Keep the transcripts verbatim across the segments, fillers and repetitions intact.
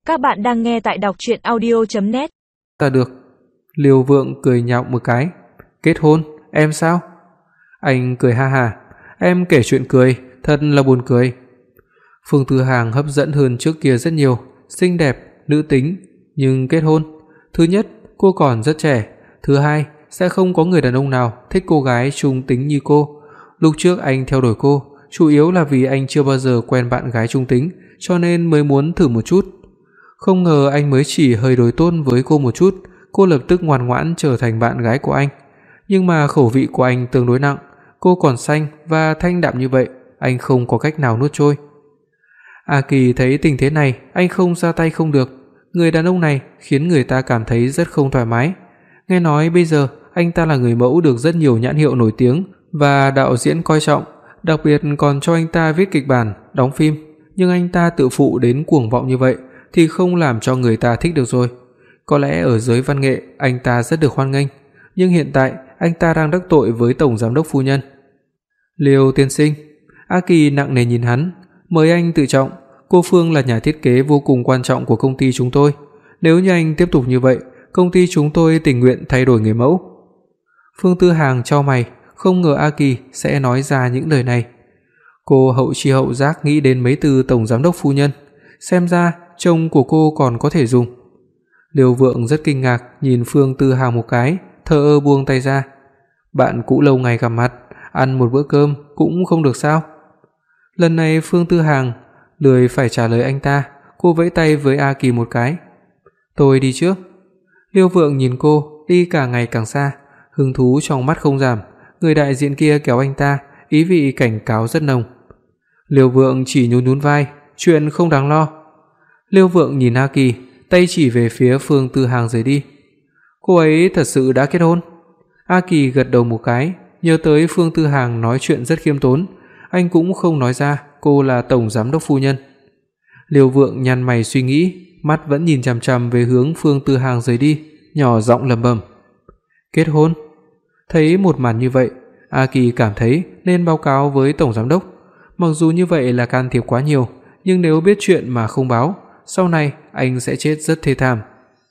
Các bạn đang nghe tại đọc truyện audio chấm net. Ta được. Liêu Vượng cười nhạo một cái. Kết hôn, em sao? Anh cười ha ha. Em kể chuyện cười, thật là buồn cười. Phương Tư Hàng hấp dẫn hơn trước kia rất nhiều, xinh đẹp, nữ tính, nhưng kết hôn. Thứ nhất, cô còn rất trẻ. Thứ hai, sẽ không có người đàn ông nào thích cô gái trung tính như cô. Lúc trước anh theo đuổi cô, chủ yếu là vì anh chưa bao giờ quen bạn gái trung tính, cho nên mới muốn thử một chút. Không ngờ anh mới chỉ hơi đối tôn với cô một chút, cô lập tức ngoan ngoãn trở thành bạn gái của anh. Nhưng mà khẩu vị của anh tương đối nặng, cô còn xanh và thanh đạm như vậy, anh không có cách nào nuốt trôi. A Kỳ thấy tình thế này, anh không ra tay không được. Người đàn ông này khiến người ta cảm thấy rất không thoải mái. Nghe nói bây giờ anh ta là người mẫu được rất nhiều nhãn hiệu nổi tiếng và đạo diễn coi trọng, đặc biệt còn cho anh ta viết kịch bản, đóng phim, nhưng anh ta tự phụ đến cuồng vọng như vậy thì không làm cho người ta thích được rồi. Có lẽ ở giới văn nghệ anh ta rất được hoan nghênh, nhưng hiện tại anh ta đang đắc tội với tổng giám đốc phu nhân. Liêu tiên sinh, A Kỳ nặng nề nhìn hắn, mời anh tự trọng, cô Phương là nhà thiết kế vô cùng quan trọng của công ty chúng tôi. Nếu như anh tiếp tục như vậy, công ty chúng tôi tình nguyện thay đổi người mẫu. Phương Tư Hàng chau mày, không ngờ A Kỳ sẽ nói ra những lời này. Cô hậu chi hậu giác nghĩ đến mấy từ tổng giám đốc phu nhân, xem ra chồng của cô còn có thể dùng. Liêu Vượng rất kinh ngạc nhìn Phương Tư Hàng một cái, thờ ơ buông tay ra. Bạn cũ lâu ngày gặp mặt, ăn một bữa cơm cũng không được sao? Lần này Phương Tư Hàng lười phải trả lời anh ta, cô vẫy tay với A Kỳ một cái. Tôi đi trước. Liêu Vượng nhìn cô đi càng ngày càng xa, hứng thú trong mắt không giảm, người đại diện kia kéo anh ta, ý vị cảnh cáo rất nồng. Liêu Vượng chỉ nhún nhún vai, chuyện không đáng lo. Liêu Vượng nhìn A Kỳ, tay chỉ về phía Phương Tư Hàng rời đi. Cô ấy thật sự đã kết hôn? A Kỳ gật đầu một cái, nhớ tới Phương Tư Hàng nói chuyện rất khiêm tốn, anh cũng không nói ra cô là tổng giám đốc phu nhân. Liêu Vượng nhăn mày suy nghĩ, mắt vẫn nhìn chằm chằm về hướng Phương Tư Hàng rời đi, nhỏ giọng lẩm bẩm. Kết hôn? Thấy một màn như vậy, A Kỳ cảm thấy nên báo cáo với tổng giám đốc. Mặc dù như vậy là can thiệp quá nhiều, nhưng nếu biết chuyện mà không báo, sau này anh sẽ chết rất thê thảm.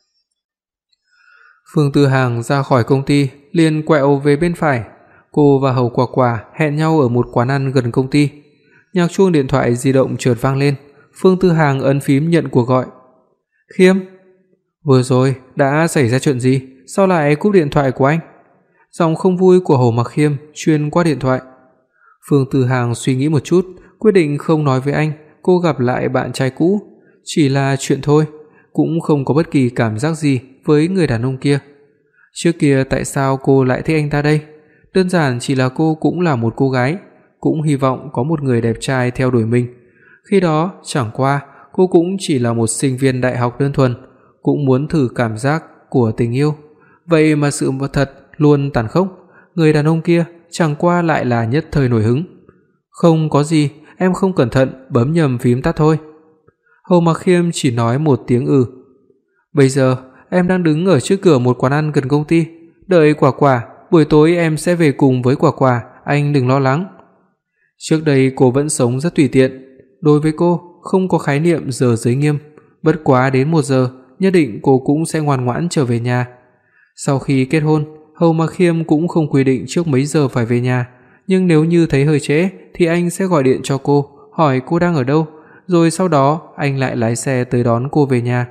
Phương Tư Hàng ra khỏi công ty, liền quẹo về bên phải. Cô và Hầu Quả Quả hẹn nhau ở một quán ăn gần công ty. Nhạc chuông điện thoại di động chợt vang lên, Phương Tư Hàng ấn phím nhận cuộc gọi. Khiêm, vừa rồi đã xảy ra chuyện gì, sao lại cúp điện thoại của anh? Giọng không vui của Hồ Mặc Khiêm truyền qua điện thoại. Phương Tư Hàng suy nghĩ một chút, quyết định không nói với anh cô gặp lại bạn trai cũ, chỉ là chuyện thôi, cũng không có bất kỳ cảm giác gì với người đàn ông kia. Trước kia tại sao cô lại thích anh ta đây? Đơn giản chỉ là cô cũng là một cô gái, cũng hy vọng có một người đẹp trai theo đuổi mình. Khi đó chẳng qua cô cũng chỉ là một sinh viên đại học đơn thuần, cũng muốn thử cảm giác của tình yêu. Vậy mà sự thật luôn tàn khốc, người đàn ông kia chẳng qua lại là nhất thời nổi hứng. Không có gì, em không cẩn thận bấm nhầm phím tắt thôi. Hồ Mặc Khiêm chỉ nói một tiếng ừ. Bây giờ em đang đứng ở trước cửa một quán ăn gần công ty, đợi Quả Quả, buổi tối em sẽ về cùng với Quả Quả, anh đừng lo lắng. Trước đây cô vẫn sống rất tùy tiện, đối với cô không có khái niệm giờ giới nghiêm, bất quá đến một giờ nhất định cô cũng sẽ ngoan ngoãn trở về nhà. Sau khi kết hôn, Hầu Mặc Khiêm cũng không quy định trước mấy giờ phải về nhà, nhưng nếu như thấy hơi trễ thì anh sẽ gọi điện cho cô, hỏi cô đang ở đâu, rồi sau đó anh lại lái xe tới đón cô về nhà.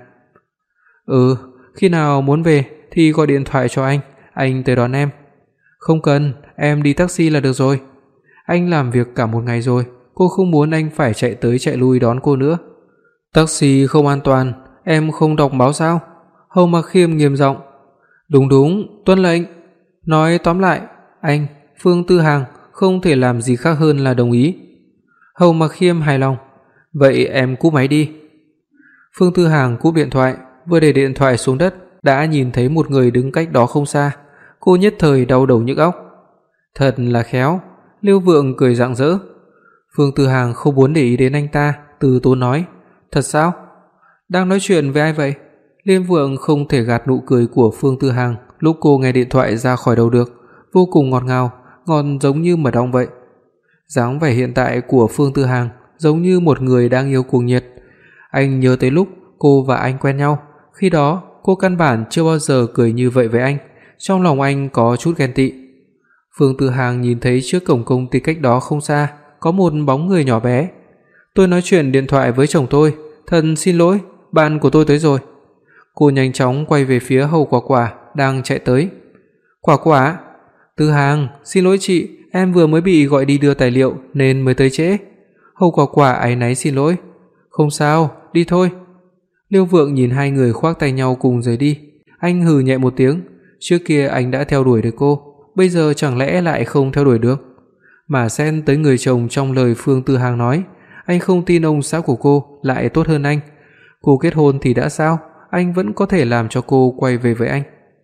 Ừ, khi nào muốn về thì gọi điện thoại cho anh, anh tới đón em. Không cần, em đi taxi là được rồi. Anh làm việc cả một ngày rồi, cô không muốn anh phải chạy tới chạy lui đón cô nữa. Taxi không an toàn, em không đọc báo sao? Hầu Mặc Khiêm nghiêm giọng. Đúng đúng, tuân lệnh. Nói tóm lại, anh, Phương Tư Hàng không thể làm gì khác hơn là đồng ý. Hầu Mặc Khiêm hài lòng. Vậy em cúp máy đi. Phương Tư Hàng cúp điện thoại, vừa để điện thoại xuống đất đã nhìn thấy một người đứng cách đó không xa. Cô nhất thời đau đầu nhức óc. Thật là khéo. Liêu Vượng cười rạng rỡ. Phương Tư Hàng không muốn để ý đến anh ta, từ tốn nói. Thật sao? Đang nói chuyện với ai vậy? Liêu Vượng không thể gạt nụ cười của Phương Tư Hàng lúc cô nghe điện thoại ra khỏi đầu được, vô cùng ngọt ngào, ngọt giống như mật ong vậy. Dáng vẻ hiện tại của Phương Tư Hàng giống như một người đang yêu cuồng nhiệt. Anh nhớ tới lúc cô và anh quen nhau, khi đó cô căn bản chưa bao giờ cười như vậy với anh, trong lòng anh có chút ghen tị. Phương Tư Hàng nhìn thấy trước cổng công ty cách đó không xa có một bóng người nhỏ bé. "Tôi nói chuyện điện thoại với chồng tôi, thật xin lỗi, bạn của tôi tới rồi." Cô nhanh chóng quay về phía Hầu Quả Quả đang chạy tới. "Quả Quả, Tư Hàng, xin lỗi chị, em vừa mới bị gọi đi đưa tài liệu nên mới tới trễ." Hầu Quả Quả áy náy xin lỗi. "Không sao, đi thôi." Liêu Vượng nhìn hai người khoác tay nhau cùng rời đi, anh hừ nhẹ một tiếng, trước kia anh đã theo đuổi được cô, bây giờ chẳng lẽ lại không theo đuổi được? Mà xen tới người chồng trong lời Phương Tư Hàng nói, anh không tin ông xã của cô lại tốt hơn anh. Cô kết hôn thì đã sao, anh vẫn có thể làm cho cô quay về với anh.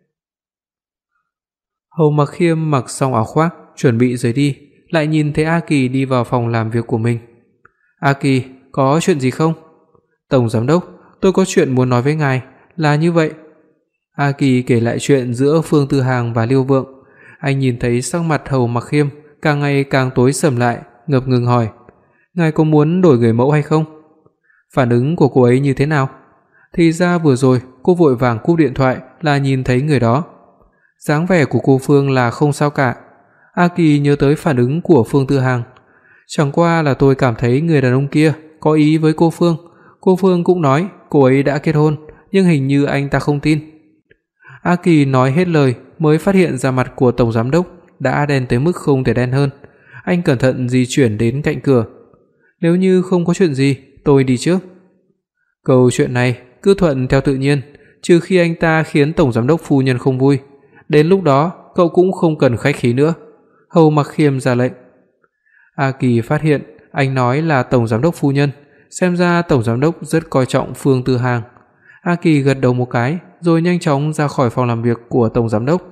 Hầu Mặc Khiêm mặc xong áo khoác, chuẩn bị rời đi, lại nhìn thấy A Kỳ đi vào phòng làm việc của mình. "A Kỳ, có chuyện gì không?" "Tổng giám đốc, tôi có chuyện muốn nói với ngài, là như vậy." A Kỳ kể lại chuyện giữa Phương Tư Hàng và Liêu Vượng. Anh nhìn thấy sắc mặt Hầu Mặc Khiêm càng ngày càng tối sầm lại, ngập ngừng hỏi: "Ngài có muốn đổi người mẫu hay không?" "Phản ứng của cô ấy như thế nào?" Thì ra vừa rồi cô vội vàng cúp điện thoại là nhìn thấy người đó. Dáng vẻ của cô Phương là không sao cả. A Kỳ nhớ tới phản ứng của Phương Tư Hàng. "Chẳng qua là tôi cảm thấy người đàn ông kia có ý với cô Phương. Cô Phương cũng nói cô ấy đã kết hôn, nhưng hình như anh ta không tin." A Kỳ nói hết lời mới phát hiện ra mặt của tổng giám đốc đã đen tới mức không thể đen hơn. Anh cẩn thận di chuyển đến cạnh cửa. "Nếu như không có chuyện gì, tôi đi trước." Câu chuyện này cứ thuận theo tự nhiên, trừ khi anh ta khiến tổng giám đốc phu nhân không vui, đến lúc đó cậu cũng không cần khách khí nữa. Hầu Mặc Khiêm ra lệnh. A Kỳ phát hiện anh nói là tổng giám đốc phu nhân, xem ra tổng giám đốc rất coi trọng Phương Tư Hàng. A Kỳ gật đầu một cái, rồi nhanh chóng ra khỏi phòng làm việc của tổng giám đốc.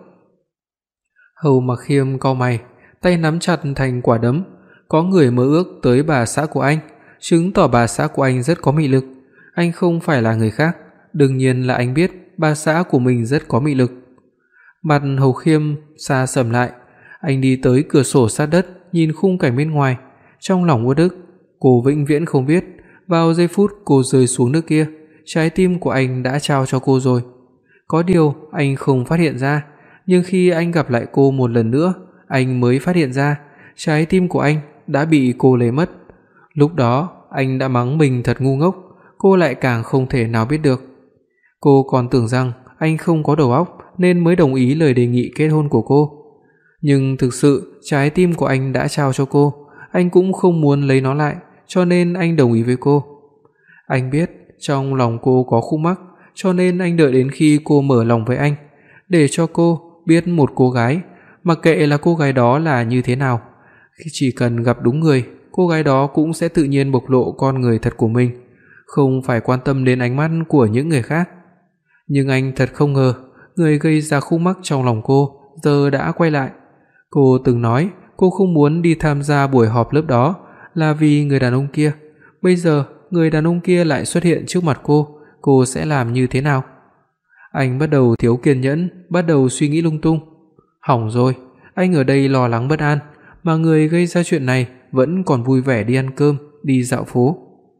Hầu Mặc Khiêm cau mày, tay nắm chặt thành quả đấm. Có người mơ ước tới bà xã của anh, chứng tỏ bà xã của anh rất có mị lực. Anh không phải là người khác, đương nhiên là anh biết bà xã của mình rất có mị lực. Mặt Hầu Khiêm xa sầm lại, anh đi tới cửa sổ sát đất, nhìn khung cảnh bên ngoài, trong lòng uất ức. Cô vĩnh viễn không biết, vào giây phút cô rơi xuống nước kia, trái tim của anh đã trao cho cô rồi. Có điều anh không phát hiện ra, nhưng khi anh gặp lại cô một lần nữa, anh mới phát hiện ra trái tim của anh đã bị cô lấy mất. Lúc đó anh đã mắng mình thật ngu ngốc, cô lại càng không thể nào biết được. Cô còn tưởng rằng anh không có đầu óc nên mới đồng ý lời đề nghị kết hôn của cô. Nhưng thực sự trái tim của anh đã trao cho cô, anh cũng không muốn lấy nó lại, cho nên anh đồng ý với cô. Anh biết trong lòng cô có khúc mắc, cho nên anh đợi đến khi cô mở lòng với anh, để cho cô biết một cô gái, mặc kệ là cô gái đó là như thế nào, khi chỉ cần gặp đúng người, cô gái đó cũng sẽ tự nhiên bộc lộ con người thật của mình, không phải quan tâm đến ánh mắt của những người khác. Nhưng anh thật không ngờ, người gây ra khúc mắc trong lòng cô giờ đã quay lại. Cô từng nói cô không muốn đi tham gia buổi họp lớp đó là vì người đàn ông kia. Bây giờ người đàn ông kia lại xuất hiện trước mặt cô, cô sẽ làm như thế nào? Anh bắt đầu thiếu kiên nhẫn, bắt đầu suy nghĩ lung tung. Hỏng rồi, anh ở đây lo lắng bất an, mà người gây ra chuyện này vẫn còn vui vẻ đi ăn cơm, đi dạo phố.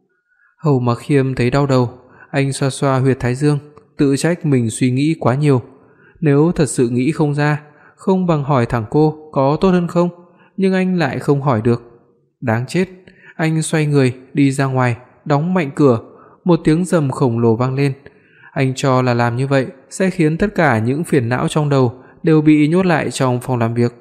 Hầu Mặc Khiêm thấy đau đầu, anh xoa xoa huyệt thái dương, tự trách mình suy nghĩ quá nhiều. Nếu thật sự nghĩ không ra, không bằng hỏi thẳng cô có tốt hơn không, nhưng anh lại không hỏi được. Đáng chết, anh xoay người đi ra ngoài, đóng mạnh cửa, một tiếng rầm khổng lồ vang lên. Anh cho là làm như vậy sẽ khiến tất cả những phiền não trong đầu đều bị nhốt lại trong phòng làm việc.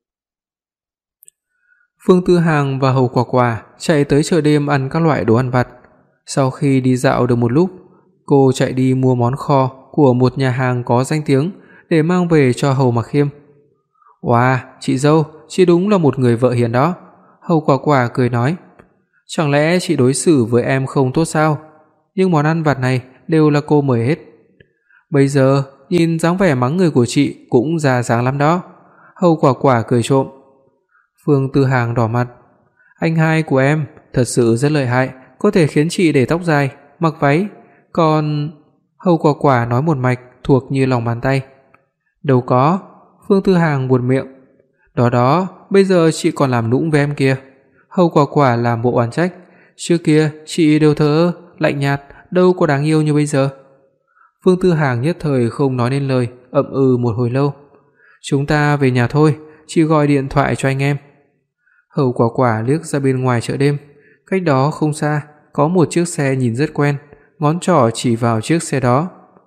Phương Tư Hàng và Hầu Quả Quả chạy tới chợ đêm ăn các loại đồ ăn vặt. Sau khi đi dạo được một lúc, cô chạy đi mua món kho của một nhà hàng có danh tiếng để mang về cho Hầu Mặc Khiêm. "Wow, chị dâu, chị đúng là một người vợ hiền đó." Hầu Quả Quả cười nói. "Chẳng lẽ chị đối xử với em không tốt sao? Nhưng món ăn vặt này đều là cô mời hết. Bây giờ nhìn dáng vẻ mắng người của chị cũng ra dáng lắm đó." Hầu Quả Quả cười trộm. Phương Tư Hàng đỏ mặt. "Anh hai của em thật sự rất lợi hại, có thể khiến chị để tóc dài, mặc váy, còn..." Hầu Quả Quả nói một mạch thuộc như lòng bàn tay. "Đâu có." Phương Tư Hàng buột miệng. "Đó đó, bây giờ chị còn làm nũng với em kìa." Hầu Quả Quả làm bộ oán trách. "Trước kia chị đều thờ ơ, lạnh nhạt, đâu có đáng yêu như bây giờ. Phương Tư Hàng nhất thời không nói nên lời, ậm ừ một hồi lâu. Chúng ta về nhà thôi, chị gọi điện thoại cho anh em. Hầu Quả Quả liếc ra bên ngoài chợ đêm, cách đó không xa có một chiếc xe nhìn rất quen, ngón trỏ chỉ vào chiếc xe đó.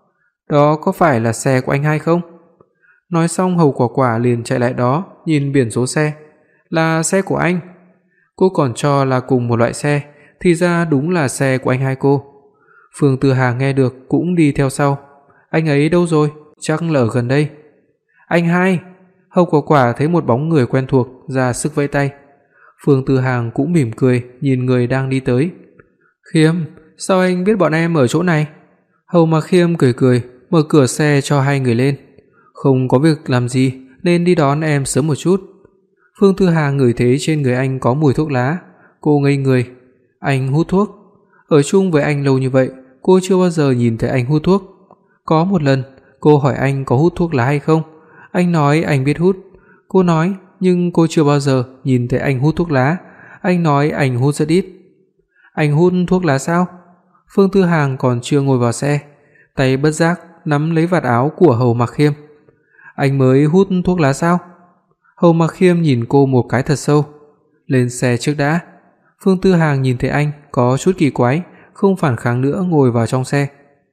Đó có phải là xe của anh hai không? Nói xong Hầu Quả Quả liền chạy lại đó, nhìn biển số xe, là xe của anh. Cô còn cho là cùng một loại xe, thì ra đúng là xe của anh hai cô. Phương Tư Hà nghe được cũng đi theo sau. Anh ấy đâu rồi? Chắc là ở gần đây. Anh hai! Hầu Quả Quả thấy một bóng người quen thuộc ra sức vẫy tay. Phương Tư Hàng cũng mỉm cười nhìn người đang đi tới. Khiêm, sao anh biết bọn em ở chỗ này? Hầu Mạc Khiêm cười cười, mở cửa xe cho hai người lên. Không có việc làm gì nên đi đón em sớm một chút. Phương Tư Hàng ngửi thấy trên người anh có mùi thuốc lá, cô ngây người. Anh hút thuốc? Ở chung với anh lâu như vậy, cô chưa bao giờ nhìn thấy anh hút thuốc. Có một lần, cô hỏi anh có hút thuốc lá hay không. Anh nói anh biết hút. Cô nói, nhưng cô chưa bao giờ nhìn thấy anh hút thuốc lá. Anh nói anh hút rất ít. Anh hút thuốc lá sao? Phương Tư Hàng còn chưa ngồi vào xe, tay bất giác nắm lấy vạt áo của Hầu Mạc Khiêm. Anh mới hút thuốc lá sao? Hầu Mạc Khiêm nhìn cô một cái thật sâu. Lên xe trước đã. Phương Tư Hàng nhìn thấy anh có chút kỳ quái, không phản kháng nữa ngồi vào trong xe.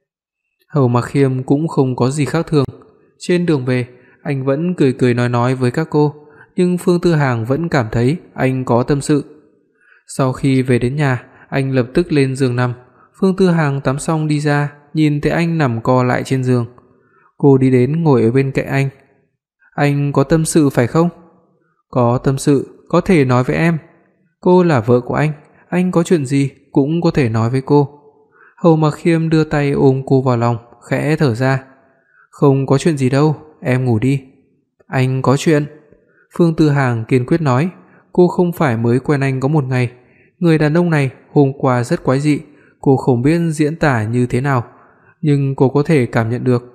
Hầu Mạc Khiêm cũng không có gì khác thường. Trên đường về, anh vẫn cười cười nói nói với các cô, nhưng Phương Tư Hàng vẫn cảm thấy anh có tâm sự. Sau khi về đến nhà, anh lập tức lên giường nằm. Phương Tư Hàng tắm xong đi ra, nhìn thấy anh nằm co lại trên giường. Cô đi đến ngồi ở bên cạnh anh. Anh có tâm sự phải không? Có tâm sự, có thể nói với em. Cô là vợ của anh, anh có chuyện gì cũng có thể nói với cô. Hầu Mạc Khiêm đưa tay ôm cô vào lòng, khẽ thở ra. Không có chuyện gì đâu, em ngủ đi. Anh có chuyện. Phương Tư Hàng kiên quyết nói, cô không phải mới quen anh có một ngày. Người đàn ông này hôm qua rất quái dị, cô không biết diễn tả như thế nào, nhưng cô có thể cảm nhận được.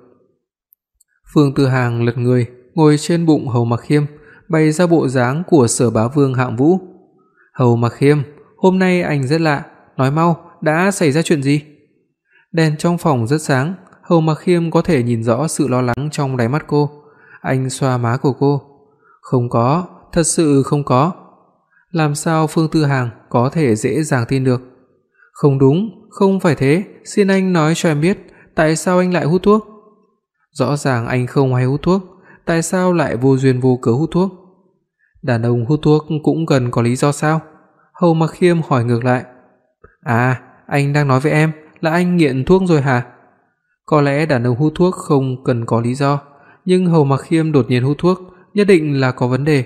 Phương Tư Hàng lật người, ngồi trên bụng Hầu Mạc Khiêm, bày ra bộ dáng của Sở Bá Vương hạng vũ. Hầu Mạc Khiêm, hôm nay anh rất lạ, nói mau, đã xảy ra chuyện gì? Đèn trong phòng rất sáng, Hầu Mạc Khiêm có thể nhìn rõ sự lo lắng trong đáy mắt cô. Anh xoa má của cô. Không có, thật sự không có. Làm sao Phương Tư Hàng có thể dễ dàng tin được? Không đúng, không phải thế, xin anh nói cho em biết, tại sao anh lại hút thuốc? Rõ ràng anh không hay hút thuốc, tại sao lại vô duyên vô cớ hút thuốc? Đàn ông hút thuốc cũng cần có lý do sao? Hầu Mạc Khiêm hỏi ngược lại. À, anh đang nói với em là anh nghiện thuốc rồi hả? Có lẽ đàn ông hút thuốc không cần có lý do, nhưng Hầu Mạc Khiêm đột nhiên hút thuốc, nhất định là có vấn đề.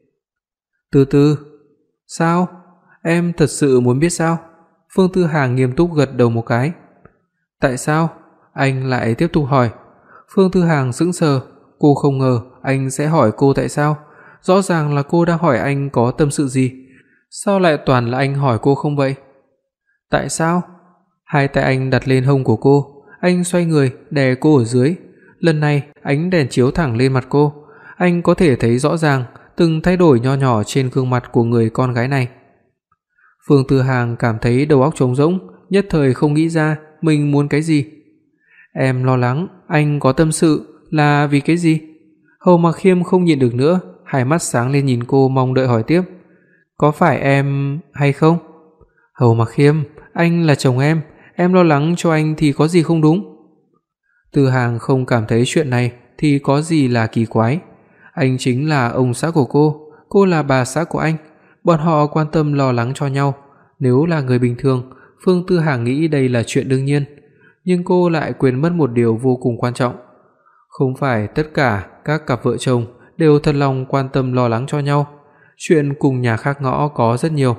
Từ từ, sao? Em thật sự muốn biết sao? Phương Tư Hàng nghiêm túc gật đầu một cái. Tại sao? Anh lại tiếp tục hỏi. Phương Tư Hàng sững sờ, cô không ngờ anh sẽ hỏi cô tại sao. Rõ ràng là cô đang hỏi anh có tâm sự gì, sao lại toàn là anh hỏi cô không vậy? Tại sao? Hai tay anh đặt lên hông của cô, anh xoay người đè cô ở dưới. Lần này ánh đèn chiếu thẳng lên mặt cô, anh có thể thấy rõ ràng từng thay đổi nho nhỏ trên gương mặt của người con gái này. Phương Tư Hàng cảm thấy đầu óc trống rỗng, nhất thời không nghĩ ra mình muốn cái gì. Em lo lắng, anh có tâm sự là vì cái gì? Hầu Mạc Khiêm không nhịn được nữa, hai mắt sáng lên nhìn cô mong đợi hỏi tiếp. Có phải em hay không? Hầu Mạc Khiêm, anh là chồng em, em lo lắng cho anh thì có gì không đúng? Tư Hàng không cảm thấy chuyện này thì có gì là kỳ quái. Anh chính là ông xã của cô, cô là bà xã của anh, bọn họ quan tâm lo lắng cho nhau. Nếu là người bình thường, Phương Tư Hàng nghĩ đây là chuyện đương nhiên, nhưng cô lại quên mất một điều vô cùng quan trọng. Không phải tất cả các cặp vợ chồng đều thật lòng quan tâm lo lắng cho nhau, chuyện cùng nhà khác ngõ có rất nhiều.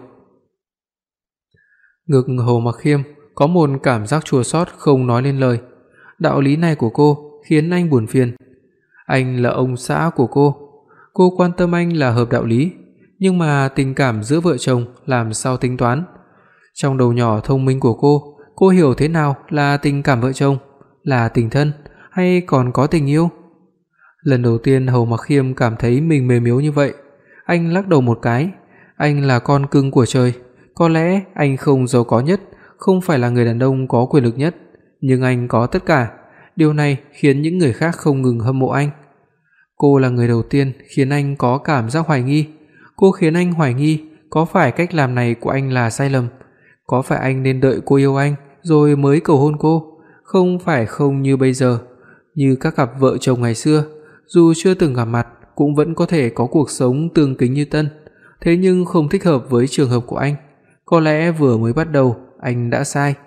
Ngực Hầu Mạc Khiêm có một cảm giác chua xót không nói lên lời. Đạo lý này của cô khiến anh buồn phiền. Anh là ông xã của cô, cô quan tâm anh là hợp đạo lý, nhưng mà tình cảm giữa vợ chồng làm sao tính toán? Trong đầu nhỏ thông minh của cô, cô hiểu thế nào là tình cảm vợ chồng, là tình thân hay còn có tình yêu? Lần đầu tiên Hầu Mạc Khiêm cảm thấy mình mềm yếu như vậy, anh lắc đầu một cái. Anh là con cưng của trời, có lẽ anh không giàu có nhất, không phải là người đàn ông có quyền lực nhất, nhưng anh có tất cả. Điều này khiến những người khác không ngừng hâm mộ anh. Cô là người đầu tiên khiến anh có cảm giác hoài nghi. Cô khiến anh hoài nghi có phải cách làm này của anh là sai lầm, có phải anh nên đợi cô yêu anh rồi mới cầu hôn cô, không phải không như bây giờ, như các cặp vợ chồng ngày xưa, dù chưa từng gặp mặt cũng vẫn có thể có cuộc sống tương kính như tân. Thế nhưng không thích hợp với trường hợp của anh. Có lẽ vừa mới bắt đầu anh đã sai.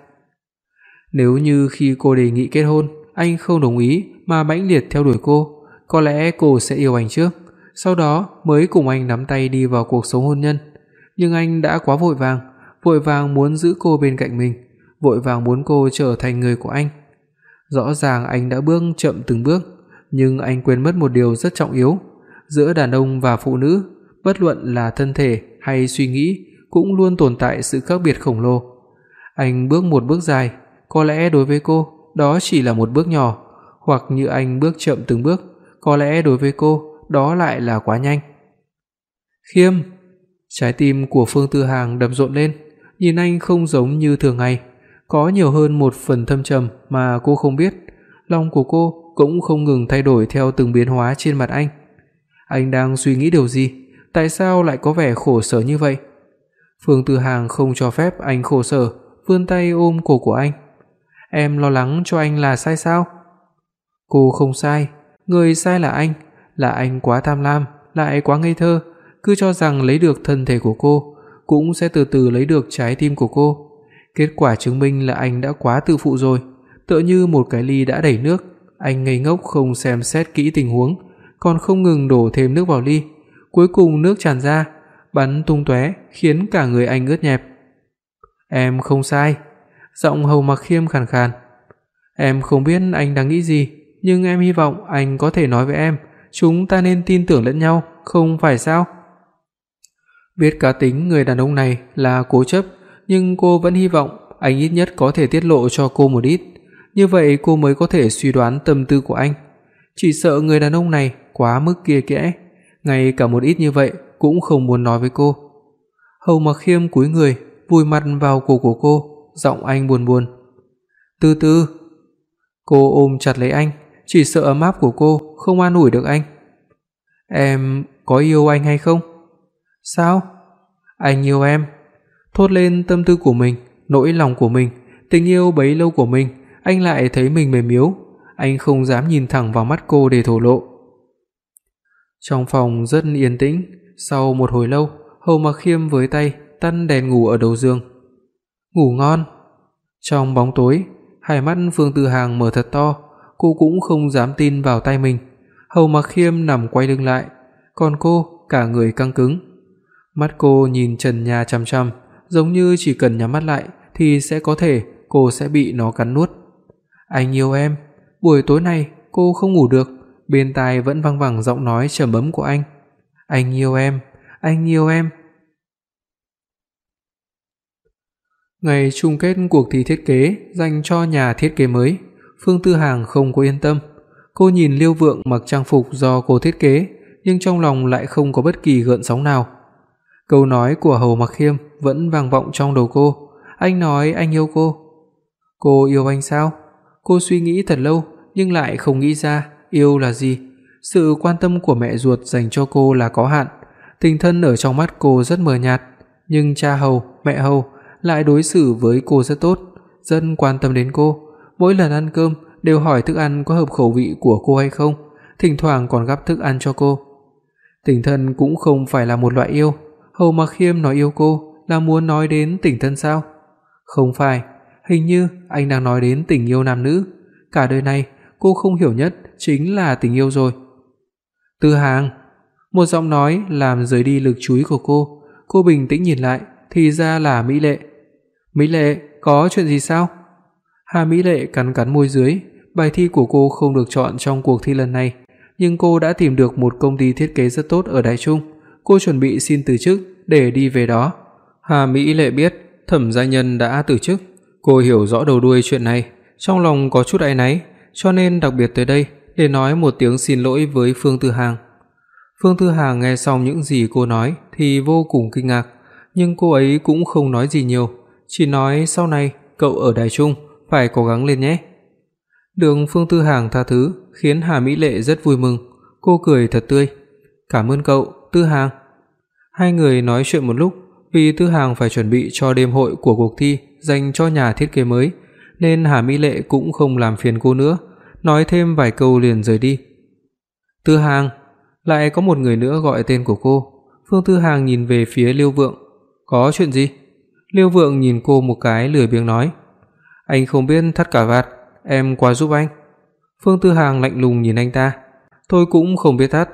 Nếu như khi cô đề nghị kết hôn, anh không đồng ý mà mãnh liệt theo đuổi cô, có lẽ cô sẽ yêu anh trước, sau đó mới cùng anh nắm tay đi vào cuộc sống hôn nhân. Nhưng anh đã quá vội vàng, vội vàng muốn giữ cô bên cạnh mình, vội vàng muốn cô trở thành người của anh. Rõ ràng anh đã bước chậm từng bước, nhưng anh quên mất một điều rất trọng yếu. Giữa đàn ông và phụ nữ, bất luận là thân thể hay suy nghĩ, cũng luôn tồn tại sự khác biệt khổng lồ. Anh bước một bước dài, có lẽ đối với cô, đó chỉ là một bước nhỏ, hoặc như anh bước chậm từng bước, có lẽ đối với cô, đó lại là quá nhanh. Khiêm, trái tim của Phương Tư Hàng đập rộn lên, nhìn anh không giống như thường ngày, có nhiều hơn một phần thâm trầm mà cô không biết. Lòng của cô cũng không ngừng thay đổi theo từng biến hóa trên mặt anh. Anh đang suy nghĩ điều gì? Tại sao lại có vẻ khổ sở như vậy? Phương Tư Hàng không cho phép anh khổ sở, vươn tay ôm cổ của anh. Em lo lắng cho anh là sai sao? Cô không sai, người sai là anh, là anh quá tham lam, lại quá ngây thơ, cứ cho rằng lấy được thân thể của cô, cũng sẽ từ từ lấy được trái tim của cô. Kết quả chứng minh là anh đã quá tự phụ rồi, tựa như một cái ly đã đầy nước, anh ngây ngốc không xem xét kỹ tình huống, còn không ngừng đổ thêm nước vào ly, cuối cùng nước tràn ra, bắn tung tóe, khiến cả người anh ướt nhẹp. Em không sai, giọng Hầu Mặc Khiêm khàn khàn. Em không biết anh đang nghĩ gì, nhưng em hy vọng anh có thể nói với em, chúng ta nên tin tưởng lẫn nhau, không phải sao? Biết cá tính người đàn ông này là cố chấp, nhưng cô vẫn hy vọng anh ít nhất có thể tiết lộ cho cô một ít, như vậy cô mới có thể suy đoán tâm tư của anh. Chỉ sợ người đàn ông này quá mức kia kẽ, ngay cả một ít như vậy cũng không muốn nói với cô. Hầu Mặc Khiêm cúi người, vùi mặt vào cổ của cô, giọng anh buồn buồn. Từ từ. Cô ôm chặt lấy anh, chỉ sợ ấm áp của cô không an ủi được anh. Em có yêu anh hay không? Sao? Anh yêu em. Thốt lên tâm tư của mình, nỗi lòng của mình, tình yêu bấy lâu của mình, anh lại thấy mình mềm yếu, anh không dám nhìn thẳng vào mắt cô để thổ lộ. Trong phòng rất yên tĩnh, sau một hồi lâu, Hầu Mặc Khiêm với tay tắt đèn ngủ ở đầu giường. Ngủ ngon. Trong bóng tối, hai mắt Phương Tư Hàng mở thật to, cô cũng không dám tin vào tay mình. Hầu Mặc Khiêm nằm quay lưng lại, còn cô cả người căng cứng. Mắt cô nhìn trần nhà chằm chằm, giống như chỉ cần nhắm mắt lại thì sẽ có thể cô sẽ bị nó cắn nuốt. Anh yêu em. Buổi tối này cô không ngủ được, bên tai vẫn vang vẳng giọng nói trầm ấm của anh. Anh yêu em, anh yêu em. Ngày chung kết cuộc thi thiết kế dành cho nhà thiết kế mới, Phương Tư Hàng không có yên tâm. Cô nhìn Liêu Vượng mặc trang phục do cô thiết kế, nhưng trong lòng lại không có bất kỳ gợn sóng nào. Câu nói của Hầu Mặc Khiêm vẫn vang vọng trong đầu cô, anh nói anh yêu cô. Cô yêu anh sao? Cô suy nghĩ thật lâu nhưng lại không nghĩ ra yêu là gì. Sự quan tâm của mẹ ruột dành cho cô là có hạn, tình thân ở trong mắt cô rất mờ nhạt, nhưng cha Hầu, mẹ Hầu lại đối xử với cô rất tốt, rất quan tâm đến cô. Mỗi lần ăn cơm đều hỏi thức ăn có hợp khẩu vị của cô hay không, thỉnh thoảng còn gắp thức ăn cho cô. Tình thân cũng không phải là một loại yêu. Hầu Mặc Khiêm nói yêu cô là muốn nói đến tình thân sao? Không phải, hình như anh đang nói đến tình yêu nam nữ. Cả đời này cô không hiểu nhất chính là tình yêu rồi. Tư Hàng, một giọng nói làm rời đi lực chú ý của cô. Cô bình tĩnh nhìn lại, thì ra là Mỹ Lệ. Mỹ Lệ, có chuyện gì sao? Hà Mỹ Lệ cắn cắn môi dưới, bài thi của cô không được chọn trong cuộc thi lần này, nhưng cô đã tìm được một công ty thiết kế rất tốt ở Đài Trung, cô chuẩn bị xin từ chức để đi về đó. Hà Mỹ Lệ biết Thẩm Gia Nhân đã từ chức, cô hiểu rõ đầu đuôi chuyện này, trong lòng có chút áy náy, cho nên đặc biệt tới đây để nói một tiếng xin lỗi với Phương Tư Hàng. Phương Tư Hàng nghe xong những gì cô nói thì vô cùng kinh ngạc, nhưng cô ấy cũng không nói gì nhiều, chỉ nói sau này cậu ở Đài Trung phải cố gắng lên nhé." Được Phương Tư Hàng tha thứ khiến Hà Mỹ Lệ rất vui mừng, cô cười thật tươi. "Cảm ơn cậu, Tư Hàng." Hai người nói chuyện một lúc, vì Tư Hàng phải chuẩn bị cho đêm hội của cuộc thi dành cho nhà thiết kế mới, nên Hà Mỹ Lệ cũng không làm phiền cô nữa, nói thêm vài câu liền rời đi. "Tư Hàng." Lại có một người nữa gọi tên của cô. Phương Tư Hàng nhìn về phía Liêu Vượng. "Có chuyện gì?" Liêu Vượng nhìn cô một cái lười biếng nói: "Anh không biết thắt cà vạt, em qua giúp anh." Phương Tư Hàng lạnh lùng nhìn anh ta. "Tôi cũng không biết thắt."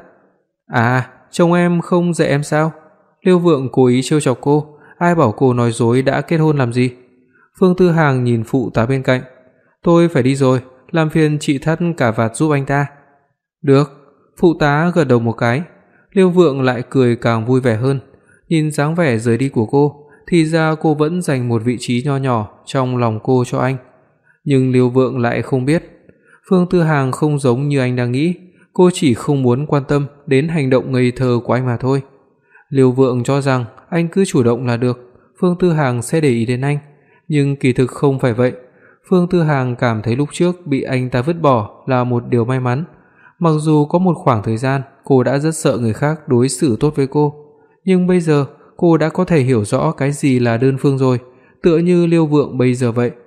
"À, chồng em không dạy em sao?" Liêu Vượng cố ý trêu chọc cô, ai bảo cô nói dối đã kết hôn làm gì. Phương Tư Hàng nhìn phụ tá bên cạnh. "Tôi phải đi rồi, làm phiền chị thắt cà vạt giúp anh ta." "Được." Phụ tá gật đầu một cái. Liêu Vượng lại cười càng vui vẻ hơn, nhìn dáng vẻ rời đi của cô, thì ra cô vẫn dành một vị trí nho nhỏ trong lòng cô cho anh. Nhưng Liêu Vượng lại không biết, Phương Tư Hàng không giống như anh đang nghĩ, cô chỉ không muốn quan tâm đến hành động ngây thơ của anh mà thôi. Liêu Vượng cho rằng anh cứ chủ động là được, Phương Tư Hàng sẽ để ý đến anh, nhưng kỳ thực không phải vậy. Phương Tư Hàng cảm thấy lúc trước bị anh ta vứt bỏ là một điều may mắn. Mặc dù có một khoảng thời gian cô đã rất sợ người khác đối xử tốt với cô, nhưng bây giờ cô đã có thể hiểu rõ cái gì là đơn phương rồi, tựa như Liêu Vượng bây giờ vậy.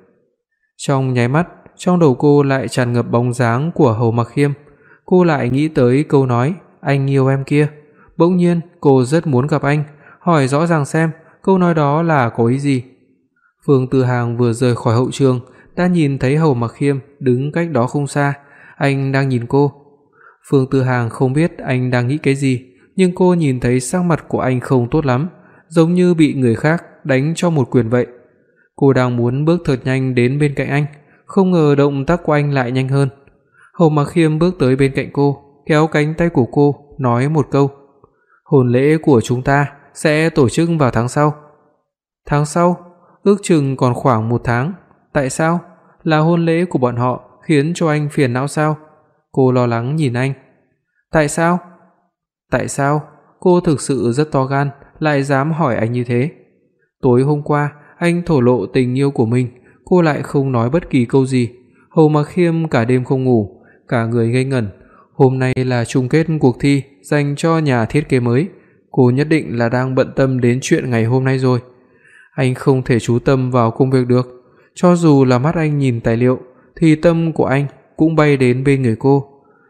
Trong nháy mắt, trong đầu cô lại tràn ngập bóng dáng của Hầu Mặc Khiêm. Cô lại nghĩ tới câu nói "anh yêu em" kia. Bỗng nhiên, cô rất muốn gặp anh, hỏi rõ ràng xem câu nói đó là có ý gì. Phương Tư Hàng vừa rời khỏi hậu trường đã nhìn thấy Hầu Mặc Khiêm đứng cách đó không xa, anh đang nhìn cô. Phương Tư Hàng không biết anh đang nghĩ cái gì, nhưng cô nhìn thấy sắc mặt của anh không tốt lắm, giống như bị người khác đánh cho một quyền vậy. Cô đang muốn bước thật nhanh đến bên cạnh anh, không ngờ động tác của anh lại nhanh hơn. Hầu Mặc Khiêm bước tới bên cạnh cô, kéo cánh tay của cô, nói một câu: "Hôn lễ của chúng ta sẽ tổ chức vào tháng sau." "Tháng sau?" Ước chừng còn khoảng một tháng. Tại sao? Là hôn lễ của bọn họ khiến cho anh phiền não sao? Cô lo lắng nhìn anh. "Tại sao?" "Tại sao?" Cô thực sự rất to gan, lại dám hỏi anh như thế. Tối hôm qua, anh thổ lộ tình yêu của mình, cô lại không nói bất kỳ câu gì. Hầu Mặc Khiêm cả đêm không ngủ, cả người ngây ngẩn. Hôm nay là chung kết cuộc thi dành cho nhà thiết kế mới, cô nhất định là đang bận tâm đến chuyện ngày hôm nay rồi. Anh không thể chú tâm vào công việc được, cho dù là mắt anh nhìn tài liệu thì tâm của anh cũng bay đến bên người cô.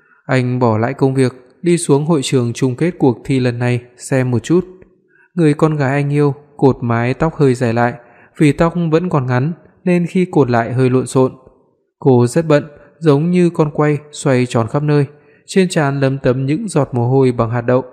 Anh bỏ lại công việc, đi xuống hội trường chung kết cuộc thi lần này xem một chút. Người con gái anh yêu cột mái tóc hơi dài lại, vì tóc vẫn còn ngắn nên khi cột lại hơi lộn xộn. Cô rất bận, giống như con quay xoay tròn khắp nơi, trên trán lấm tấm những giọt mồ hôi bằng hạt đậu.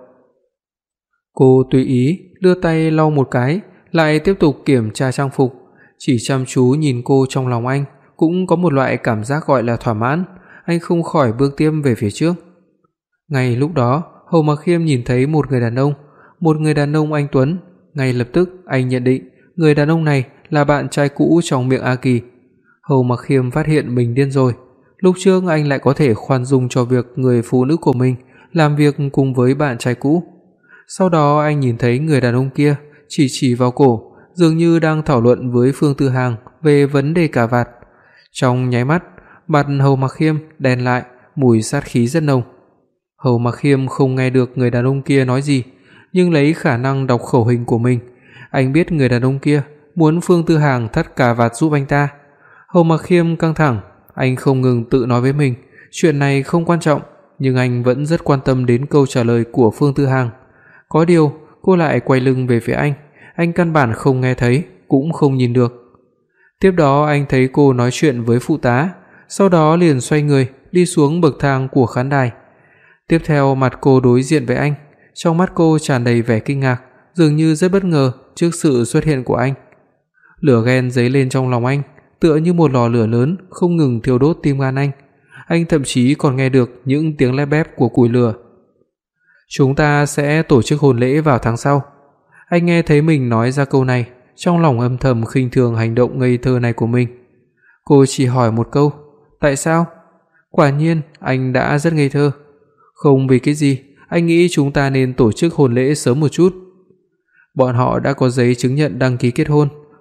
Cô tùy ý đưa tay lau một cái, lại tiếp tục kiểm tra trang phục, chỉ chăm chú nhìn cô trong lòng anh cũng có một loại cảm giác gọi là thỏa mãn, anh không khỏi bước tiếp về phía trước. Ngay lúc đó, Hầu Mặc Khiêm nhìn thấy một người đàn ông, một người đàn ông anh tuấn, ngay lập tức anh nhận định người đàn ông này là bạn trai cũ trong miệng A Kỳ. Hầu Mặc Khiêm phát hiện mình điên rồi, lúc trước anh lại có thể khoan dung cho việc người phụ nữ của mình làm việc cùng với bạn trai cũ. Sau đó anh nhìn thấy người đàn ông kia chỉ chỉ vào cổ, dường như đang thảo luận với Phương Tư Hàng về vấn đề cà vạt. Trong nháy mắt, mặt Hầu Mặc Khiêm đen lại, mùi sát khí rất nồng. Hầu Mặc Khiêm không nghe được người đàn ông kia nói gì, nhưng lấy khả năng đọc khẩu hình của mình, anh biết người đàn ông kia muốn Phương Tư Hàng thắt cà vạt giúp anh ta. Hầu Mặc Khiêm căng thẳng, anh không ngừng tự nói với mình, chuyện này không quan trọng, nhưng anh vẫn rất quan tâm đến câu trả lời của Phương Tư Hàng. Có điều, cô lại quay lưng về phía anh, anh căn bản không nghe thấy, cũng không nhìn được. Tiếp đó anh thấy cô nói chuyện với phụ tá, sau đó liền xoay người đi xuống bậc thang của khán đài. Tiếp theo mặt cô đối diện với anh, trong mắt cô tràn đầy vẻ kinh ngạc, dường như rất bất ngờ trước sự xuất hiện của anh. Lửa ghen dấy lên trong lòng anh, tựa như một lò lửa lớn không ngừng thiêu đốt tim gan anh. Anh thậm chí còn nghe được những tiếng lép bép của củi lửa. "Chúng ta sẽ tổ chức hôn lễ vào tháng sau." Anh nghe thấy mình nói ra câu này, trong lòng âm thầm khinh thường hành động ngây thơ này của mình. Cô chỉ hỏi một câu: "Tại sao?" Quả nhiên, anh đã rất ngây thơ. "Không vì cái gì, anh nghĩ chúng ta nên tổ chức hôn lễ sớm một chút." Bọn họ đã có giấy chứng nhận đăng ký kết hôn,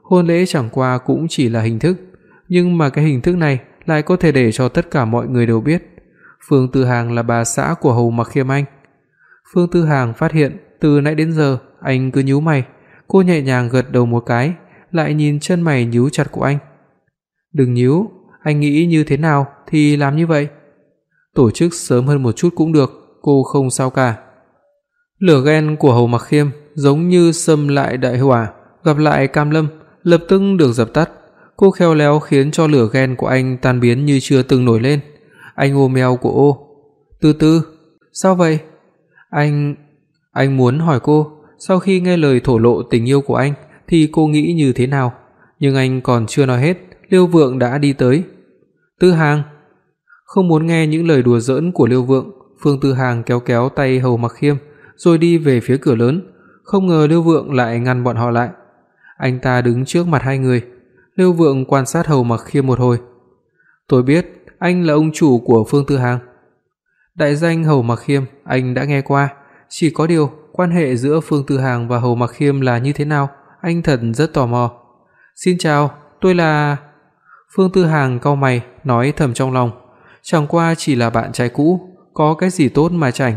hôn lễ chẳng qua cũng chỉ là hình thức, nhưng mà cái hình thức này lại có thể để cho tất cả mọi người đều biết Phương Tư Hàng là bà xã của Hầu Mặc Khiêm anh. Phương Tư Hàng phát hiện từ nãy đến giờ anh cứ nhíu mày, cô nhẹ nhàng gật đầu một cái, lại nhìn chân mày nhíu chặt của anh. "Đừng nhíu, anh nghĩ như thế nào thì làm như vậy. Tổ chức sớm hơn một chút cũng được, cô không sao cả." Lửa ghen của Hầu Mặc Khiêm giống như xâm lại đại hỏa, gặp lại Cam Lâm, lập tức được dập tắt. Cô khéo léo khiến cho lửa ghen của anh tan biến như chưa từng nổi lên. Anh ôm eo của ô. "Từ từ, sao vậy?" Anh anh muốn hỏi cô, sau khi nghe lời thổ lộ tình yêu của anh thì cô nghĩ như thế nào, nhưng anh còn chưa nói hết, Liêu Vượng đã đi tới. "Tư Hàng." Không muốn nghe những lời đùa giỡn của Liêu Vượng, Phương Tư Hàng kéo kéo tay Hầu Mặc Khiêm rồi đi về phía cửa lớn, không ngờ Liêu Vượng lại ngăn bọn họ lại. Anh ta đứng trước mặt hai người. Liêu Vượng quan sát Hầu Mặc Khiêm một hồi. "Tôi biết anh là ông chủ của Phương Tư Hàng." Đại danh Hầu Mặc Khiêm anh đã nghe qua, chỉ có điều quan hệ giữa Phương Tư Hàng và Hầu Mặc Khiêm là như thế nào, anh thật rất tò mò. "Xin chào, tôi là..." Phương Tư Hàng cau mày, nói thầm trong lòng, chẳng qua chỉ là bạn trai cũ, có cái gì tốt mà chảnh.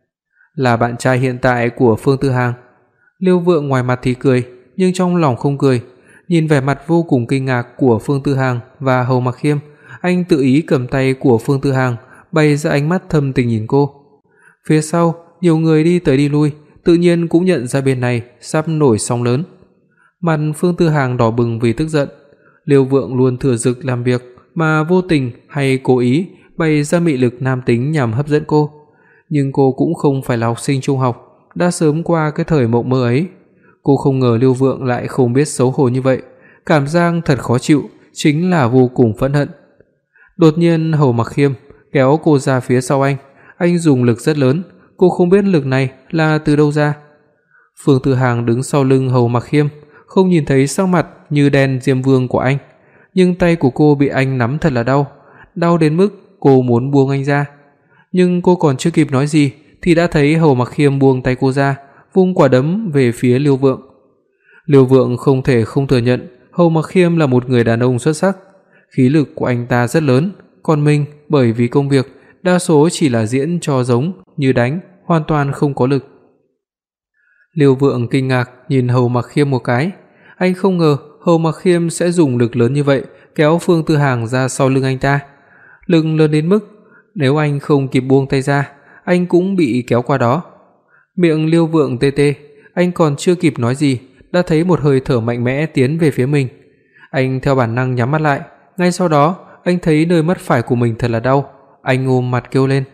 Là bạn trai hiện tại của Phương Tư Hàng. Liêu Vượng ngoài mặt thì cười, nhưng trong lòng không cười, nhìn vẻ mặt vô cùng kinh ngạc của Phương Tư Hàng và Hầu Mặc Khiêm, anh tự ý cầm tay của Phương Tư Hàng, bày ra ánh mắt thâm tình nhìn cô. Phía sau, nhiều người đi tới đi lui, tự nhiên cũng nhận ra bên này sắp nổi sóng lớn. Mặt Phương Tư Hàng đỏ bừng vì tức giận. Liêu Vượng luôn thừa dực làm việc mà vô tình hay cố ý bày ra mị lực nam tính nhằm hấp dẫn cô, nhưng cô cũng không phải là học sinh trung học, đã sớm qua cái thời mộng mơ ấy. Cô không ngờ Liêu Vượng lại không biết xấu hổ như vậy, cảm giác thật khó chịu, chính là vô cùng phẫn hận. Đột nhiên Hầu Mặc Khiêm kéo cô ra phía sau anh, anh dùng lực rất lớn, cô không biết lực này là từ đâu ra. Phương Tư Hàng đứng sau lưng Hầu Mặc Khiêm, không nhìn thấy sắc mặt như đen diêm vương của anh, nhưng tay của cô bị anh nắm thật là đau, đau đến mức cô muốn buông anh ra. Nhưng cô còn chưa kịp nói gì thì đã thấy Hầu Mặc Khiêm buông tay cô ra, vung quả đấm về phía Liêu Vượng. Liêu Vượng không thể không thừa nhận Hầu Mặc Khiêm là một người đàn ông xuất sắc, khí lực của anh ta rất lớn, còn mình bởi vì công việc đa số chỉ là diễn cho giống như đánh, hoàn toàn không có lực. Liêu Vượng kinh ngạc nhìn Hầu Mặc Khiêm một cái, anh không ngờ Hầu Mặc Khiêm sẽ dùng lực lớn như vậy kéo Phương Tư Hàng ra sau lưng anh ta. Lực lớn đến mức nếu anh không kịp buông tay ra, anh cũng bị kéo qua đó. Miệng Liêu Vượng tê tê, anh còn chưa kịp nói gì đã thấy một hơi thở mạnh mẽ tiến về phía mình. Anh theo bản năng nhắm mắt lại, ngay sau đó anh thấy nơi mắt phải của mình thật là đau, anh ôm mặt kêu lên.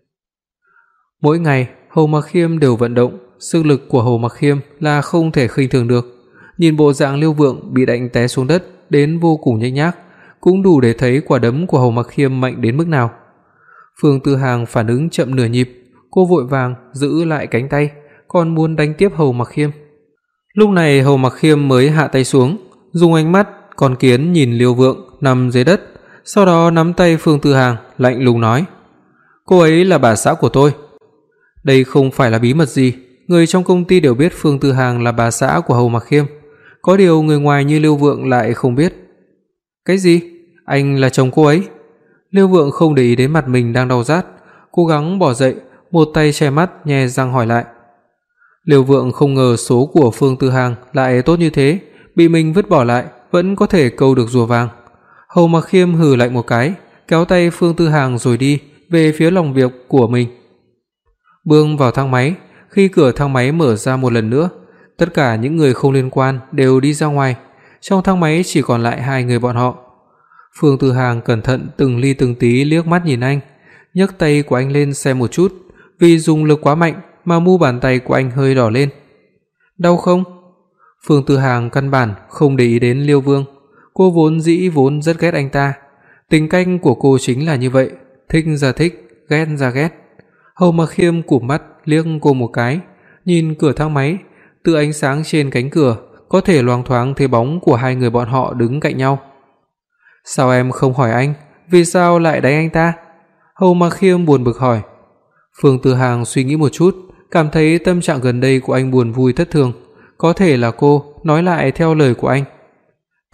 Mỗi ngày Hầu Mặc Khiêm đều vận động, sức lực của Hầu Mặc Khiêm là không thể khinh thường được. Nhìn bộ dạng Liêu Vượng bị đánh té xuống đất đến vô cùng nhếch nhác, cũng đủ để thấy quả đấm của Hầu Mặc Khiêm mạnh đến mức nào. Phương Tư Hàng phản ứng chậm nửa nhịp, cô vội vàng giữ lại cánh tay, còn muốn đánh tiếp Hầu Mặc Khiêm. Lúc này Hầu Mặc Khiêm mới hạ tay xuống, dùng ánh mắt con kiến nhìn Liêu Vượng nằm dưới đất, sau đó nắm tay Phương Tư Hàng, lạnh lùng nói: "Cô ấy là bà xã của tôi." Đây không phải là bí mật gì, người trong công ty đều biết Phương Tư Hàng là bà xã của Hầu Mặc Khiêm, có điều người ngoài như Liêu Vượng lại không biết. "Cái gì? Anh là chồng cô ấy?" Liêu Vượng không để ý đến mặt mình đang đau rát, cố gắng bò dậy, một tay che mắt nhe răng hỏi lại. Liêu Vượng không ngờ số của Phương Tư Hàng lại tốt như thế, bị mình vứt bỏ lại vẫn có thể câu được rùa vàng. Hầu Mặc Khiêm hừ lạnh một cái, kéo tay Phương Tư Hàng rồi đi về phía lòng việc của mình. Bước vào thang máy, khi cửa thang máy mở ra một lần nữa, tất cả những người không liên quan đều đi ra ngoài, trong thang máy chỉ còn lại hai người bọn họ. Phương Tư Hàng cẩn thận từng ly từng tí liếc mắt nhìn anh, nhấc tay của anh lên xem một chút, vì dùng lực quá mạnh mà mu bàn tay của anh hơi đỏ lên. "Đau không?" Phương Tư Hàng căn bản không để ý đến Liêu Vương, cô vốn dĩ vốn rất ghét anh ta. Tính cách của cô chính là như vậy, thích ra thích, ghét ra ghét. Hầu Mặc Khiêm cụp mắt liếc cô một cái, nhìn cửa thang máy, từ ánh sáng trên cánh cửa có thể loáng thoáng thấy bóng của hai người bọn họ đứng cạnh nhau. "Sao em không hỏi anh, vì sao lại đánh anh ta?" Hầu Mặc Khiêm buồn bực hỏi. Phương Tư Hàng suy nghĩ một chút, cảm thấy tâm trạng gần đây của anh buồn vui thất thường, có thể là cô nói lại theo lời của anh.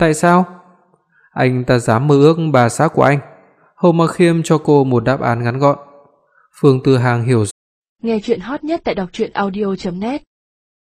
Tại sao? Anh ta dám mơ ước bà xã của anh. Hồ Mặc Khiêm cho cô một đáp án ngắn gọn. Phương Tư Hàng hiểu. Nghe truyện hot nhất tại đọc truyện audio chấm net